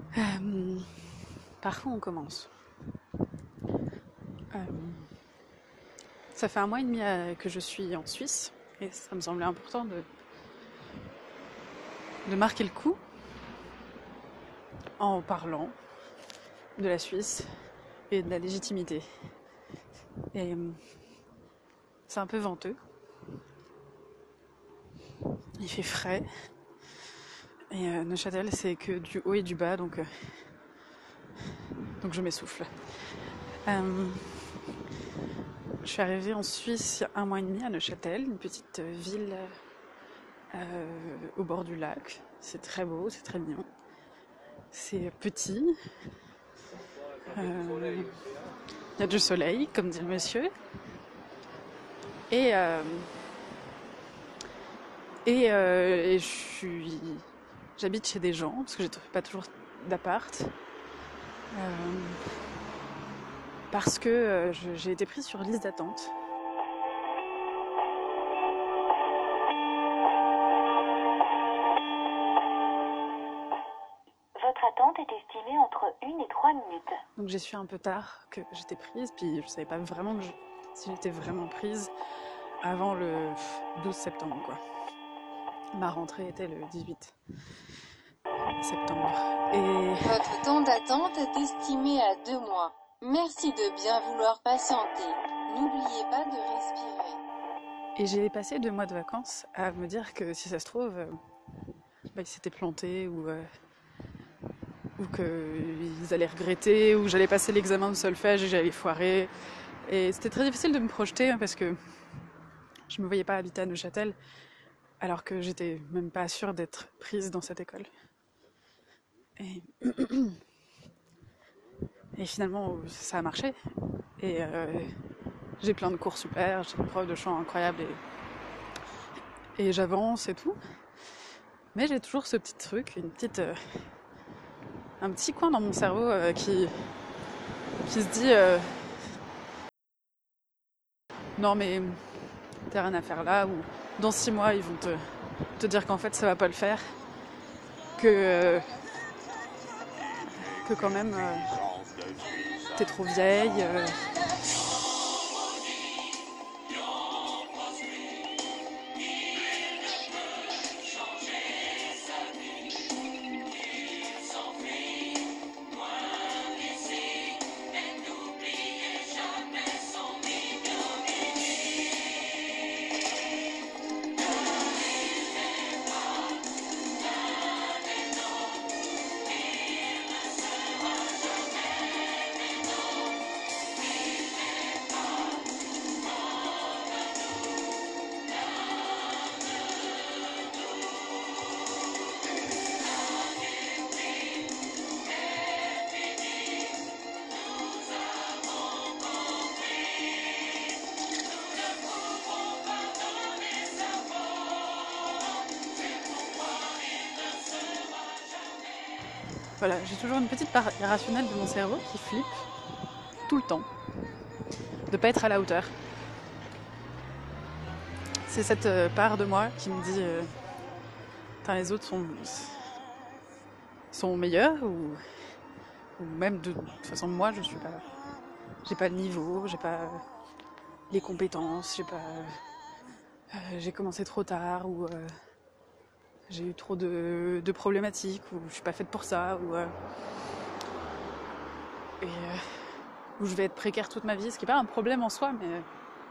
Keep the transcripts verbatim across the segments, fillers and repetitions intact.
Euh, par où on commence? euh, Ça fait un mois et demi euh, que je suis en Suisse et ça me semblait important de, de marquer le coup en parlant de la Suisse et de la légitimité. Et euh, c'est un peu venteux. Il fait frais. Et euh, Neuchâtel, c'est que du haut et du bas, donc, euh, donc je m'essouffle. Euh, je suis arrivée en Suisse il y a un mois et demi à Neuchâtel, une petite ville euh, au bord du lac. C'est très beau, c'est très mignon. C'est petit. Euh, il y a du soleil, comme dit le monsieur. Et, euh, et, euh, et je suis, j'habite chez des gens, parce que j'ai pas toujours d'appart. Euh, parce que euh, je- j'ai été prise sur liste d'attente. Votre attente est estimée entre une et trois minutes. Donc j'ai su un peu tard que j'étais prise, puis je savais pas vraiment que je- si j'étais vraiment prise avant le douze septembre, quoi. Ma rentrée était le dix-huit septembre. Et Votre temps d'attente est estimé à deux mois. Merci de bien vouloir patienter. N'oubliez pas de respirer. Et j'ai passé deux mois de vacances à me dire que si ça se trouve, euh, bah, ils s'étaient plantés ou, euh, ou qu'ils allaient regretter, ou j'allais passer l'examen de solfège et j'allais foirer. Et c'était très difficile de me projeter hein, parce que je me voyais pas habiter à Neuchâtel alors que j'étais même pas sûre d'être prise dans cette école. Et, et finalement, ça a marché. Et euh, j'ai plein de cours super, j'ai une prof de chant incroyable et, et j'avance et tout. Mais j'ai toujours ce petit truc, une petite, euh, un petit coin dans mon cerveau euh, qui, qui se dit euh, non mais t'as rien à faire là, ou dans six mois ils vont te, te dire qu'en fait ça va pas le faire, que, euh, que quand même euh, t'es trop vieille. Euh, Voilà, j'ai toujours une petite part irrationnelle de mon cerveau qui flippe tout le temps de pas être à la hauteur. C'est cette euh, part de moi qui me dit euh, les autres sont, sont meilleurs, ou, ou même de, de toute façon moi je suis pas, j'ai pas le niveau, j'ai pas les compétences, j'ai pas, euh, j'ai commencé trop tard, ou euh, j'ai eu trop de, de problématiques, ou je suis pas faite pour ça, ou euh, et, euh, où je vais être précaire toute ma vie, ce qui est pas un problème en soi, mais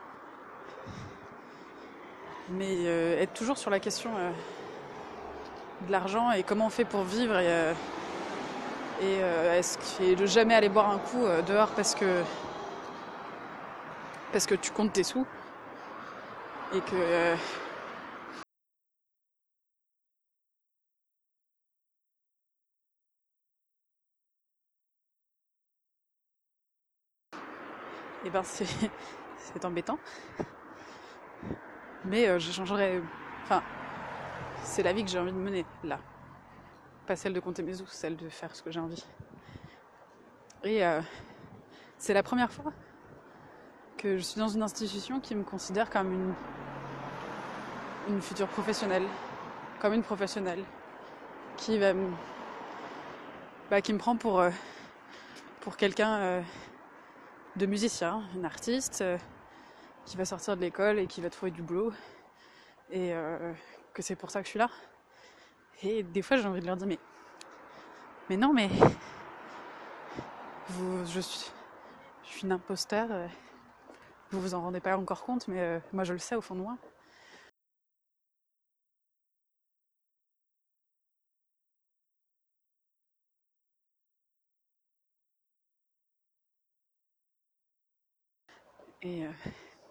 mais euh, être toujours sur la question euh, de l'argent et comment on fait pour vivre, et, euh, et euh, est-ce que de jamais aller boire un coup euh, dehors parce que parce que tu comptes tes sous et que euh, et ben c'est c'est embêtant, mais euh, je changerais, enfin c'est la vie que j'ai envie de mener là, pas celle de compter mes sous, celle de faire ce que j'ai envie. Et euh, c'est la première fois que je suis dans une institution qui me considère comme une une future professionnelle, comme une professionnelle qui va me bah, qui me prend pour, euh, pour quelqu'un euh, de musicien, une artiste euh, qui va sortir de l'école et qui va trouver du boulot et euh, que c'est pour ça que je suis là. Et des fois j'ai envie de leur dire mais, mais non mais vous, je, suis, je suis une imposteur, euh, vous vous en rendez pas encore compte mais euh, moi je le sais au fond de moi. Et, euh,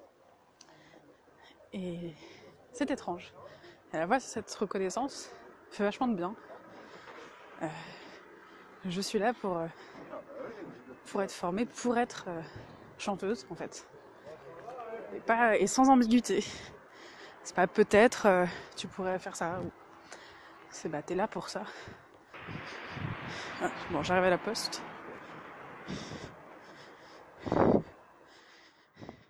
et c'est étrange. Et à la fois cette reconnaissance fait vachement de bien. Euh, je suis là pour, euh, pour être formée, pour être euh, chanteuse en fait. Et, pas, et sans ambiguïté. C'est pas peut-être euh, tu pourrais faire ça. Ou... C'est bah t'es là pour ça. Ah, bon, j'arrive à la poste.